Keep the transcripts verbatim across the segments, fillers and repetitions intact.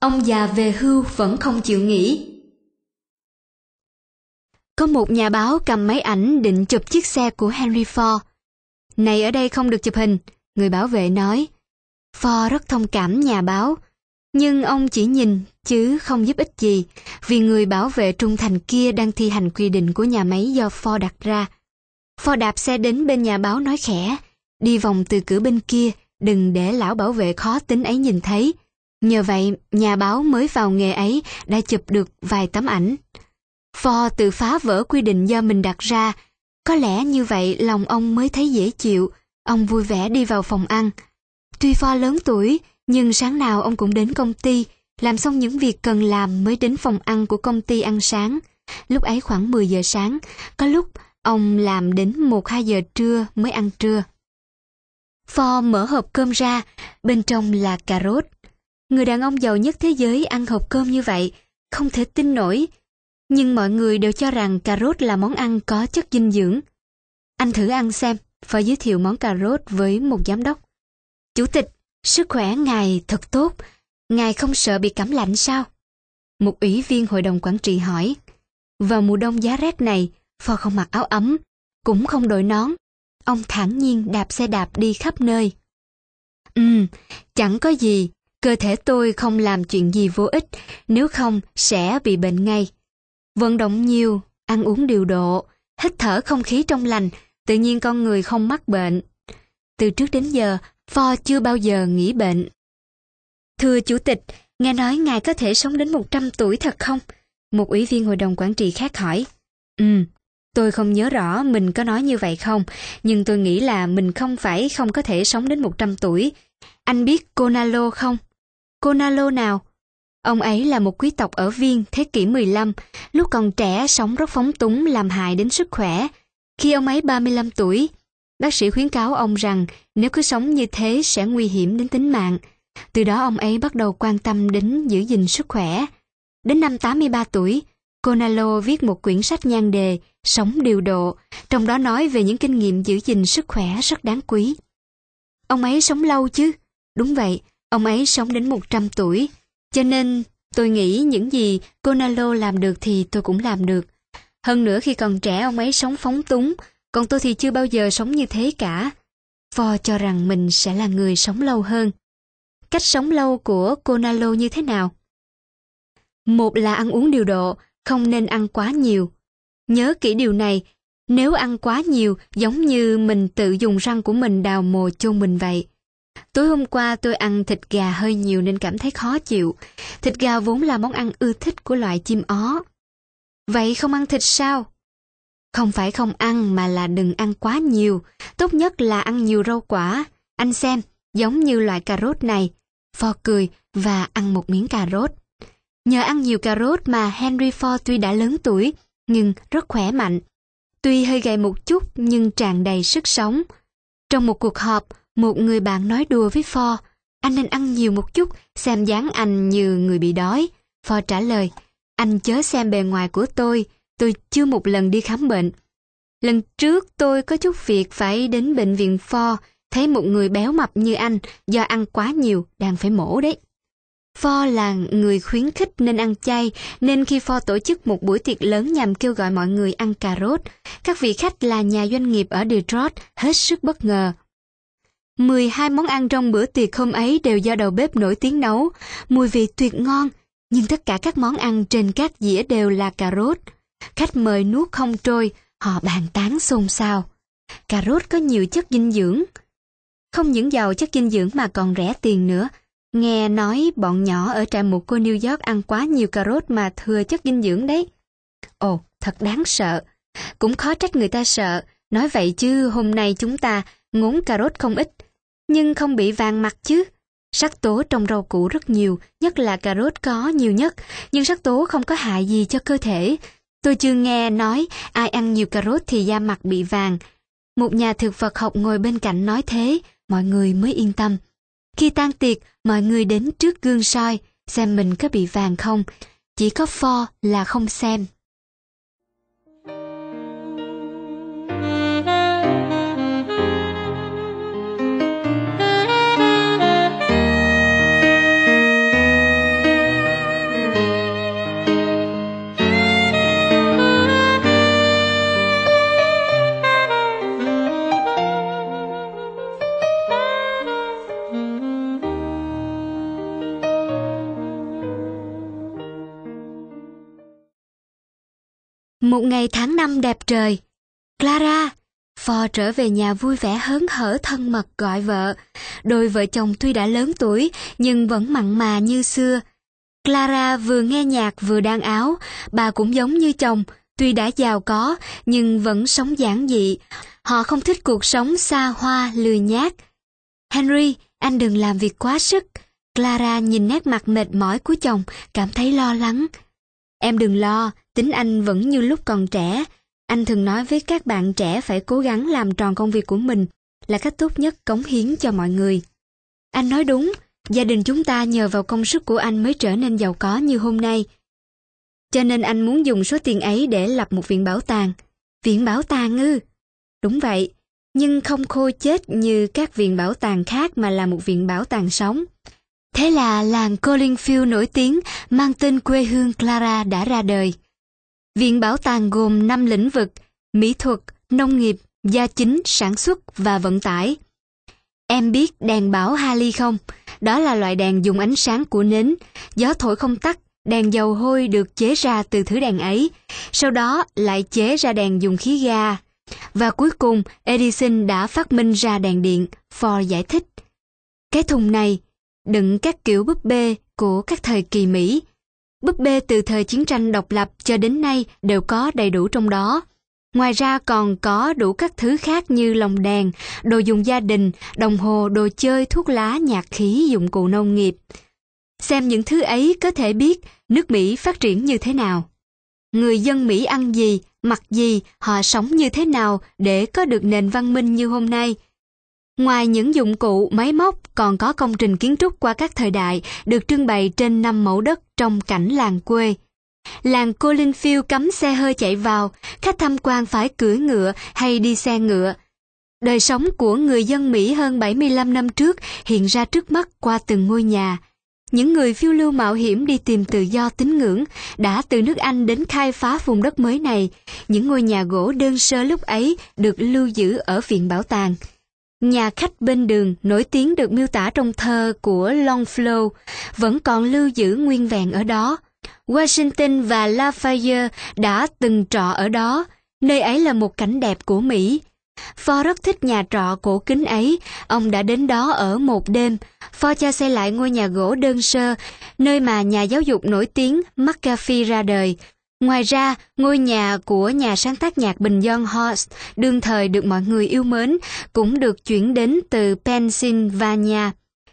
Ông già về hưu vẫn không chịu nghỉ. Có một nhà báo cầm máy ảnh định chụp chiếc xe của Henry Ford. Này, ở đây không được chụp hình, người bảo vệ nói. Ford rất thông cảm nhà báo, nhưng ông chỉ nhìn chứ không giúp ích gì, vì người bảo vệ trung thành kia đang thi hành quy định của nhà máy do Ford đặt ra. Ford đạp xe đến bên nhà báo nói khẽ, đi vòng từ cửa bên kia, đừng để lão bảo vệ khó tính ấy nhìn thấy. Nhờ vậy, nhà báo mới vào nghề ấy đã chụp được vài tấm ảnh. Ford tự phá vỡ quy định do mình đặt ra. Có lẽ như vậy lòng ông mới thấy dễ chịu. Ông vui vẻ đi vào phòng ăn. Tuy Ford lớn tuổi, nhưng sáng nào ông cũng đến công ty, làm xong những việc cần làm mới đến phòng ăn của công ty ăn sáng. Lúc ấy khoảng mười giờ sáng, có lúc ông làm đến một hai giờ trưa mới ăn trưa. Ford mở hộp cơm ra, bên trong là cà rốt. Người đàn ông giàu nhất thế giới ăn hộp cơm như vậy, không thể tin nổi. Nhưng mọi người đều cho rằng cà rốt là món ăn có chất dinh dưỡng. Anh thử ăn xem, Ford giới thiệu món cà rốt với một giám đốc. Chủ tịch, sức khỏe ngài thật tốt, ngài không sợ bị cảm lạnh sao? Một ủy viên hội đồng quản trị hỏi. Vào mùa đông giá rét này, Ford không mặc áo ấm, cũng không đội nón. Ông thản nhiên đạp xe đạp đi khắp nơi. Ừm, chẳng có gì, cơ thể tôi không làm chuyện gì vô ích, nếu không sẽ bị bệnh ngay. Vận động nhiều, ăn uống điều độ, hít thở không khí trong lành, tự nhiên con người không mắc bệnh. Từ trước đến giờ, Ford chưa bao giờ nghỉ bệnh. Thưa Chủ tịch, nghe nói ngài có thể sống đến một trăm tuổi thật không? Một ủy viên hội đồng quản trị khác hỏi. Ừm, tôi không nhớ rõ mình có nói như vậy không, nhưng tôi nghĩ là mình không phải không có thể sống đến một trăm tuổi. Anh biết Conalo không? Conalo nào? Ông ấy là một quý tộc ở Viên thế kỷ mười lăm, lúc còn trẻ sống rất phóng túng làm hại đến sức khỏe. Khi ông ấy ba mươi lăm tuổi, bác sĩ khuyến cáo ông rằng nếu cứ sống như thế sẽ nguy hiểm đến tính mạng. Từ đó ông ấy bắt đầu quan tâm đến giữ gìn sức khỏe. Đến năm tám mươi ba tuổi, Conalo viết một quyển sách nhan đề Sống điều độ, trong đó nói về những kinh nghiệm giữ gìn sức khỏe rất đáng quý. Ông ấy sống lâu chứ? Đúng vậy, ông ấy sống đến một trăm tuổi. Cho nên tôi nghĩ những gì Conalo làm được thì tôi cũng làm được. Hơn nữa khi còn trẻ ông ấy sống phóng túng, còn tôi thì chưa bao giờ sống như thế cả. Ford cho rằng mình sẽ là người sống lâu hơn. Cách sống lâu của Conalo như thế nào? Một là ăn uống điều độ, không nên ăn quá nhiều. Nhớ kỹ điều này, nếu ăn quá nhiều giống như mình tự dùng răng của mình đào mồ chôn mình vậy. Tối hôm qua tôi ăn thịt gà hơi nhiều nên cảm thấy khó chịu. Thịt gà vốn là món ăn ưa thích của loại chim ó. Vậy không ăn thịt sao? Không phải không ăn mà là đừng ăn quá nhiều. Tốt nhất là ăn nhiều rau quả. Anh xem, giống như loại cà rốt này. Ford cười và ăn một miếng cà rốt. Nhờ ăn nhiều cà rốt mà Henry Ford tuy đã lớn tuổi, nhưng rất khỏe mạnh. Tuy hơi gầy một chút nhưng tràn đầy sức sống. Trong một cuộc họp, một người bạn nói đùa với Ford, anh nên ăn nhiều một chút, xem dáng anh như người bị đói. Ford trả lời, anh chớ xem bề ngoài của tôi, tôi chưa một lần đi khám bệnh. Lần trước tôi có chút việc phải đến bệnh viện Ford, thấy một người béo mập như anh, do ăn quá nhiều, đang phải mổ đấy. Ford là người khuyến khích nên ăn chay, nên khi Ford tổ chức một buổi tiệc lớn nhằm kêu gọi mọi người ăn cà rốt, các vị khách là nhà doanh nghiệp ở Detroit hết sức bất ngờ. mười hai món ăn trong bữa tiệc hôm ấy đều do đầu bếp nổi tiếng nấu, mùi vị tuyệt ngon, nhưng tất cả các món ăn trên các dĩa đều là cà rốt. Khách mời nuốt không trôi, họ bàn tán xôn xao. Cà rốt có nhiều chất dinh dưỡng. Không những giàu chất dinh dưỡng mà còn rẻ tiền nữa. Nghe nói bọn nhỏ ở trại mồ côi New York ăn quá nhiều cà rốt mà thừa chất dinh dưỡng đấy. Ồ, thật đáng sợ. Cũng khó trách người ta sợ. Nói vậy chứ hôm nay chúng ta ngốn cà rốt không ít, nhưng không bị vàng mặt chứ. Sắc tố trong rau củ rất nhiều, nhất là cà rốt có nhiều nhất, nhưng sắc tố không có hại gì cho cơ thể. Tôi chưa nghe nói ai ăn nhiều cà rốt thì da mặt bị vàng. Một nhà thực vật học ngồi bên cạnh nói thế, mọi người mới yên tâm. Khi tan tiệc, mọi người đến trước gương soi, xem mình có bị vàng không. Chỉ có Ford là không xem. Một ngày tháng năm đẹp trời. Clara! Ford trở về nhà vui vẻ hớn hở thân mật gọi vợ. Đôi vợ chồng tuy đã lớn tuổi nhưng vẫn mặn mà như xưa. Clara vừa nghe nhạc vừa đan áo. Bà cũng giống như chồng, tuy đã giàu có nhưng vẫn sống giản dị. Họ không thích cuộc sống xa hoa lười nhác. Henry, anh đừng làm việc quá sức. Clara nhìn nét mặt mệt mỏi của chồng, cảm thấy lo lắng. Em đừng lo, tính anh vẫn như lúc còn trẻ. Anh thường nói với các bạn trẻ phải cố gắng làm tròn công việc của mình là cách tốt nhất cống hiến cho mọi người. Anh nói đúng, gia đình chúng ta nhờ vào công sức của anh mới trở nên giàu có như hôm nay. Cho nên anh muốn dùng số tiền ấy để lập một viện bảo tàng. Viện bảo tàng ư? Đúng vậy, nhưng không khô chết như các viện bảo tàng khác mà là một viện bảo tàng sống. Thế là làng Collingfield nổi tiếng mang tên quê hương Clara đã ra đời. Viện bảo tàng gồm năm lĩnh vực: mỹ thuật, nông nghiệp, gia chính, sản xuất và vận tải. Em biết đèn bảo Halley không? Đó là loại đèn dùng ánh sáng của nến. Gió thổi không tắt, đèn dầu hôi được chế ra từ thứ đèn ấy. Sau đó lại chế ra đèn dùng khí ga. Và cuối cùng, Edison đã phát minh ra đèn điện, Ford giải thích. Cái thùng này đựng các kiểu búp bê của các thời kỳ Mỹ. Búp bê từ thời chiến tranh độc lập cho đến nay đều có đầy đủ trong đó. Ngoài ra còn có đủ các thứ khác như lồng đèn, đồ dùng gia đình, đồng hồ, đồ chơi, thuốc lá, nhạc khí, dụng cụ nông nghiệp. Xem những thứ ấy có thể biết nước Mỹ phát triển như thế nào. Người dân Mỹ ăn gì, mặc gì, họ sống như thế nào để có được nền văn minh như hôm nay. Ngoài những dụng cụ, máy móc, còn có công trình kiến trúc qua các thời đại được trưng bày trên năm mẫu đất trong cảnh làng quê. Làng Collingfield cấm xe hơi chạy vào, khách tham quan phải cưỡi ngựa hay đi xe ngựa. Đời sống của người dân Mỹ hơn bảy mươi lăm năm trước hiện ra trước mắt qua từng ngôi nhà. Những người phiêu lưu mạo hiểm đi tìm tự do tín ngưỡng đã từ nước Anh đến khai phá vùng đất mới này. Những ngôi nhà gỗ đơn sơ lúc ấy được lưu giữ ở viện bảo tàng. Nhà khách bên đường nổi tiếng được miêu tả trong thơ của Longfellow vẫn còn lưu giữ nguyên vẹn ở đó. Washington và Lafayette đã từng trọ ở đó, nơi ấy là một cảnh đẹp của Mỹ. Ford rất thích nhà trọ cổ kính ấy, ông đã đến đó ở một đêm. Ford cho xây lại ngôi nhà gỗ đơn sơ, nơi mà nhà giáo dục nổi tiếng McAfee ra đời. Ngoài ra, ngôi nhà của nhà sáng tác nhạc bình dân Horst, đương thời được mọi người yêu mến, cũng được chuyển đến từ Pennsylvania.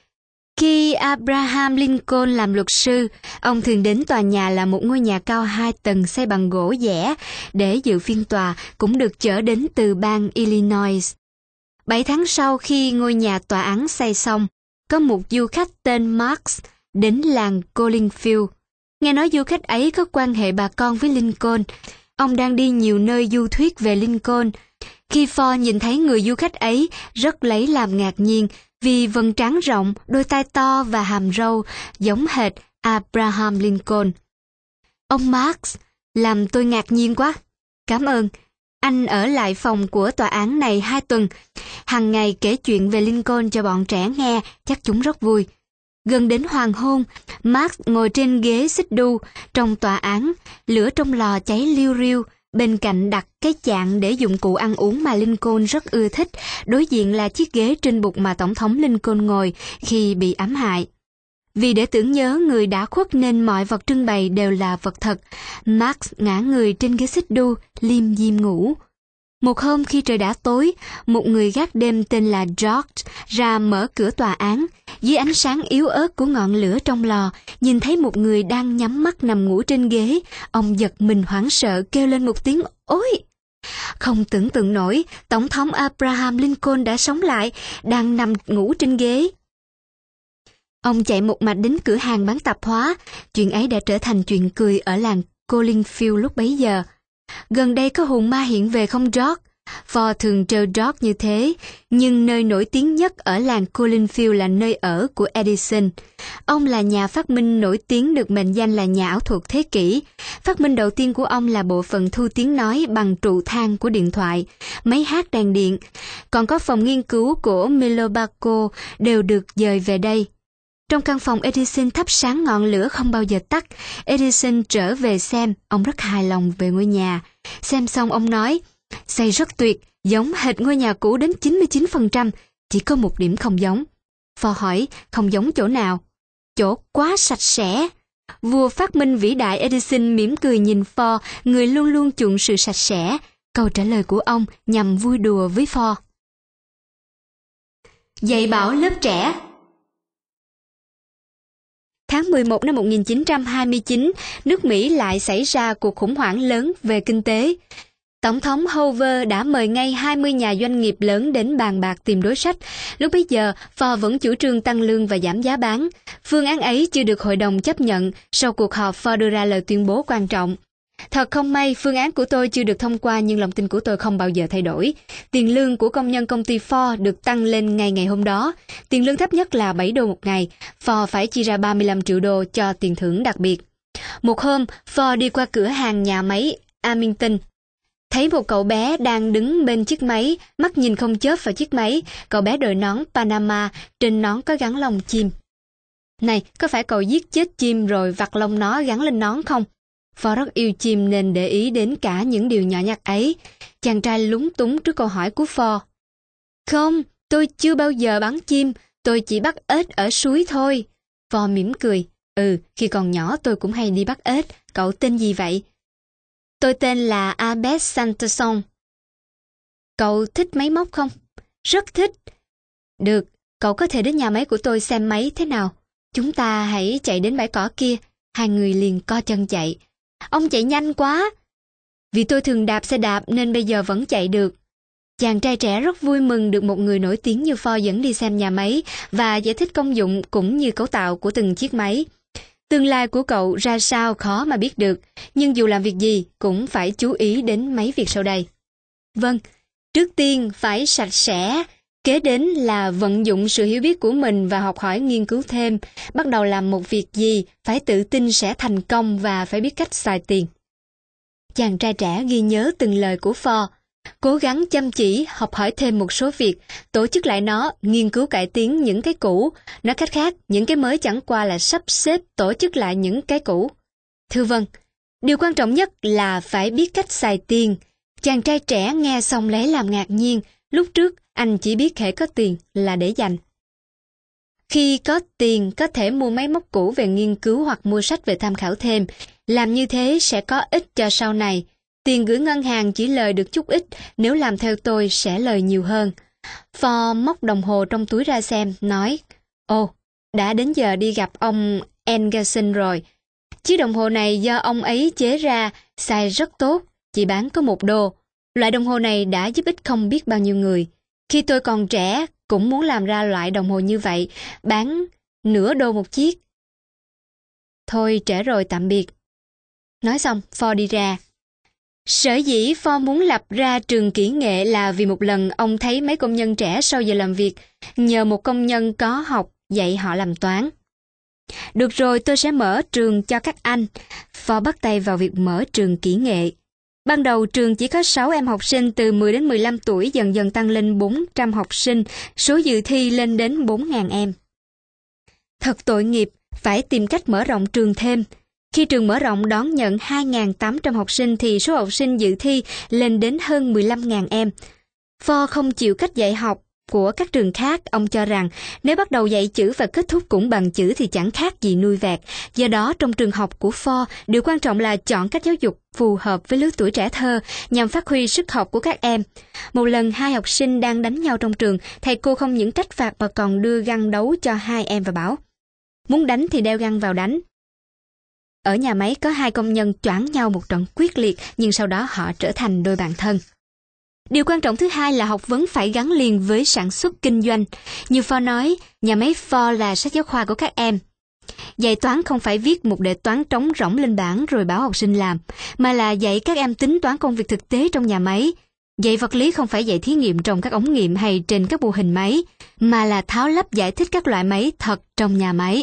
Khi Abraham Lincoln làm luật sư, ông thường đến tòa nhà là một ngôi nhà cao hai tầng xây bằng gỗ dẻ để dự phiên tòa, cũng được chở đến từ bang Illinois. Bảy tháng sau khi ngôi nhà tòa án xây xong, có một du khách tên Marx đến làng Collingfield. Nghe nói du khách ấy có quan hệ bà con với Lincoln. Ông đang đi nhiều nơi du thuyết về Lincoln. Khi Ford nhìn thấy người du khách ấy, rất lấy làm ngạc nhiên vì vầng trán rộng, đôi tai to và hàm râu giống hệt Abraham Lincoln. Ông Marx, làm tôi ngạc nhiên quá. Cảm ơn. Anh ở lại phòng của tòa án này hai tuần. Hằng ngày kể chuyện về Lincoln cho bọn trẻ nghe, chắc chúng rất vui. Gần đến hoàng hôn, Marx ngồi trên ghế xích đu trong tòa án, lửa trong lò cháy liu riu, bên cạnh đặt cái chạn để dụng cụ ăn uống mà Lincoln rất ưa thích, đối diện là chiếc ghế trên bục mà Tổng thống Lincoln ngồi khi bị ám hại. Vì để tưởng nhớ người đã khuất nên mọi vật trưng bày đều là vật thật. Marx ngã người trên ghế xích đu, liêm diêm ngủ. Một hôm khi trời đã tối, một người gác đêm tên là George ra mở cửa tòa án. Dưới ánh sáng yếu ớt của ngọn lửa trong lò, nhìn thấy một người đang nhắm mắt nằm ngủ trên ghế. Ông giật mình hoảng sợ kêu lên một tiếng ôi! Không tưởng tượng nổi, Tổng thống Abraham Lincoln đã sống lại, đang nằm ngủ trên ghế. Ông chạy một mạch đến cửa hàng bán tạp hóa. Chuyện ấy đã trở thành chuyện cười ở làng Collingfield lúc bấy giờ. Gần đây có hồn ma hiện về không George? Ford thường trêu George như thế, nhưng nơi nổi tiếng nhất ở làng Collingfield là nơi ở của Edison. Ông là nhà phát minh nổi tiếng được mệnh danh là nhà ảo thuật thế kỷ. Phát minh đầu tiên của ông là bộ phận thu tiếng nói bằng trụ than của điện thoại, máy hát đèn điện. Còn có phòng nghiên cứu của Milwaukee đều được dời về đây. Trong căn phòng Edison thắp sáng ngọn lửa không bao giờ tắt. Edison trở về xem, ông rất hài lòng về ngôi nhà. Xem xong ông nói, xây rất tuyệt, giống hệt ngôi nhà cũ đến chín mươi chín phần trăm, chỉ có một điểm không giống. Ford hỏi, không giống chỗ nào? Chỗ quá sạch sẽ. Vua phát minh vĩ đại Edison mỉm cười nhìn Ford, người luôn luôn chuộng sự sạch sẽ. Câu trả lời của ông nhằm vui đùa với Ford. Dạy bảo lớp trẻ. Tháng mười một năm một nghìn chín trăm hai mươi chín, nước Mỹ lại xảy ra cuộc khủng hoảng lớn về kinh tế. Tổng thống Hoover đã mời ngay hai mươi nhà doanh nghiệp lớn đến bàn bạc tìm đối sách. Lúc bấy giờ, Ford vẫn chủ trương tăng lương và giảm giá bán. Phương án ấy chưa được hội đồng chấp nhận. Sau cuộc họp, Ford đưa ra lời tuyên bố quan trọng. Thật không may, phương án của tôi chưa được thông qua nhưng lòng tin của tôi không bao giờ thay đổi. Tiền lương của công nhân công ty Ford được tăng lên ngay ngày hôm đó. Tiền lương thấp nhất là bảy đô một ngày. Ford phải chi ra ba mươi lăm triệu đô cho tiền thưởng đặc biệt. Một hôm, Ford đi qua cửa hàng nhà máy Amington. Thấy một cậu bé đang đứng bên chiếc máy, mắt nhìn không chớp vào chiếc máy. Cậu bé đội nón Panama, trên nón có gắn lông chim. Này, có phải cậu giết chết chim rồi vặt lông nó gắn lên nón không? Ford rất yêu chim nên để ý đến cả những điều nhỏ nhặt ấy. Chàng trai lúng túng trước câu hỏi của Ford. Không, tôi chưa bao giờ bắn chim, tôi chỉ bắt ếch ở suối thôi. Ford mỉm cười. Ừ, khi còn nhỏ tôi cũng hay đi bắt ếch. Cậu tên gì vậy? Tôi tên là Albert Sanderson. Cậu thích máy móc không? Rất thích. Được, cậu có thể đến nhà máy của tôi xem máy thế nào. Chúng ta hãy chạy đến bãi cỏ kia. Hai người liền co chân chạy. Ông chạy nhanh quá. Vì tôi thường đạp xe đạp nên bây giờ vẫn chạy được. Chàng trai trẻ rất vui mừng được một người nổi tiếng như Ford dẫn đi xem nhà máy và giải thích công dụng cũng như cấu tạo của từng chiếc máy. Tương lai của cậu ra sao khó mà biết được, nhưng dù làm việc gì cũng phải chú ý đến mấy việc sau đây. Vâng, trước tiên phải sạch sẽ, kế đến là vận dụng sự hiểu biết của mình và học hỏi nghiên cứu thêm. Bắt đầu làm một việc gì, phải tự tin sẽ thành công và phải biết cách xài tiền. Chàng trai trẻ ghi nhớ từng lời của Ford. Cố gắng chăm chỉ, học hỏi thêm một số việc, tổ chức lại nó, nghiên cứu cải tiến những cái cũ. Nói cách khác, những cái mới chẳng qua là sắp xếp tổ chức lại những cái cũ. Thưa vâng, điều quan trọng nhất là phải biết cách xài tiền. Chàng trai trẻ nghe xong lấy làm ngạc nhiên. Lúc trước, anh chỉ biết hễ có tiền là để dành. Khi có tiền, có thể mua máy móc cũ về nghiên cứu hoặc mua sách về tham khảo thêm. Làm như thế sẽ có ích cho sau này. Tiền gửi ngân hàng chỉ lời được chút ít, nếu làm theo tôi sẽ lời nhiều hơn. Ford móc đồng hồ trong túi ra xem, nói, Ồ, đã đến giờ đi gặp ông Engelson rồi. Chiếc đồng hồ này do ông ấy chế ra, xài rất tốt, chỉ bán có một đô. Loại đồng hồ này đã giúp ích không biết bao nhiêu người. Khi tôi còn trẻ, cũng muốn làm ra loại đồng hồ như vậy, bán nửa đô một chiếc. Thôi trễ rồi, tạm biệt. Nói xong, Ford đi ra. Sở dĩ Ford muốn lập ra trường kỹ nghệ là vì một lần ông thấy mấy công nhân trẻ sau giờ làm việc, nhờ một công nhân có học dạy họ làm toán. Được rồi, tôi sẽ mở trường cho các anh. Ford bắt tay vào việc mở trường kỹ nghệ. Ban đầu trường chỉ có sáu em học sinh từ mười đến mười lăm tuổi, dần dần tăng lên bốn trăm học sinh, số dự thi lên đến bốn nghìn em. Thật tội nghiệp, phải tìm cách mở rộng trường thêm. Khi trường mở rộng đón nhận hai nghìn tám trăm học sinh thì số học sinh dự thi lên đến hơn mười lăm nghìn em. Ford không chịu cách dạy học của các trường khác. Ông cho rằng nếu bắt đầu dạy chữ và kết thúc cũng bằng chữ thì chẳng khác gì nuôi vẹt. Do đó trong trường học của Ford, điều quan trọng là chọn cách giáo dục phù hợp với lứa tuổi trẻ thơ nhằm phát huy sức học của các em. Một lần hai học sinh đang đánh nhau trong trường, thầy cô không những trách phạt mà còn đưa găng đấu cho hai em và bảo, muốn đánh thì đeo găng vào đánh. Ở nhà máy có hai công nhân choảng nhau một trận quyết liệt, nhưng sau đó họ trở thành đôi bạn thân. Điều quan trọng thứ hai là học vấn phải gắn liền với sản xuất kinh doanh. Như Ford nói, nhà máy Ford là sách giáo khoa của các em. Dạy toán không phải viết một đề toán trống rỗng lên bảng rồi bảo học sinh làm, mà là dạy các em tính toán công việc thực tế trong nhà máy. Dạy vật lý không phải dạy thí nghiệm trong các ống nghiệm hay trên các mô hình máy, mà là tháo lắp giải thích các loại máy thật trong nhà máy.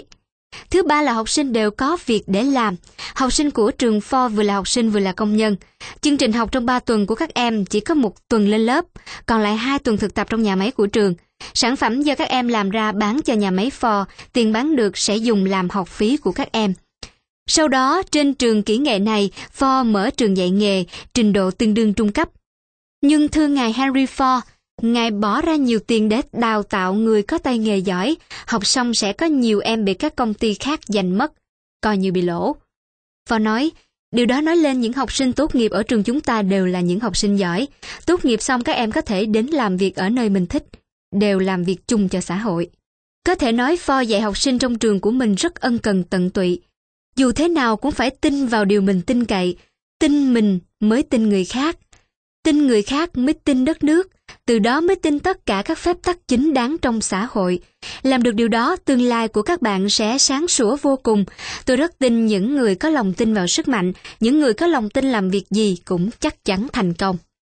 Thứ ba là học sinh đều có việc để làm. Học sinh của trường Ford vừa là học sinh vừa là công nhân. Chương trình học trong ba tuần của các em chỉ có một tuần lên lớp, còn lại hai tuần thực tập trong nhà máy của trường. Sản phẩm do các em làm ra bán cho nhà máy Ford, tiền bán được sẽ dùng làm học phí của các em. Sau đó, trên trường kỹ nghệ này, Ford mở trường dạy nghề, trình độ tương đương trung cấp. Nhưng thưa ngài Henry Ford, ngài bỏ ra nhiều tiền để đào tạo người có tay nghề giỏi, học xong sẽ có nhiều em bị các công ty khác giành mất, coi như bị lỗ. Ford nói, điều đó nói lên những học sinh tốt nghiệp ở trường chúng ta đều là những học sinh giỏi. Tốt nghiệp xong các em có thể đến làm việc ở nơi mình thích, đều làm việc chung cho xã hội. Có thể nói Ford dạy học sinh trong trường của mình rất ân cần tận tụy. Dù thế nào cũng phải tin vào điều mình tin cậy, tin mình mới tin người khác, tin người khác mới tin đất nước, từ đó mới tin tất cả các phép tắc chính đáng trong xã hội. Làm được điều đó, tương lai của các bạn sẽ sáng sủa vô cùng. Tôi rất tin những người có lòng tin vào sức mạnh, những người có lòng tin làm việc gì cũng chắc chắn thành công.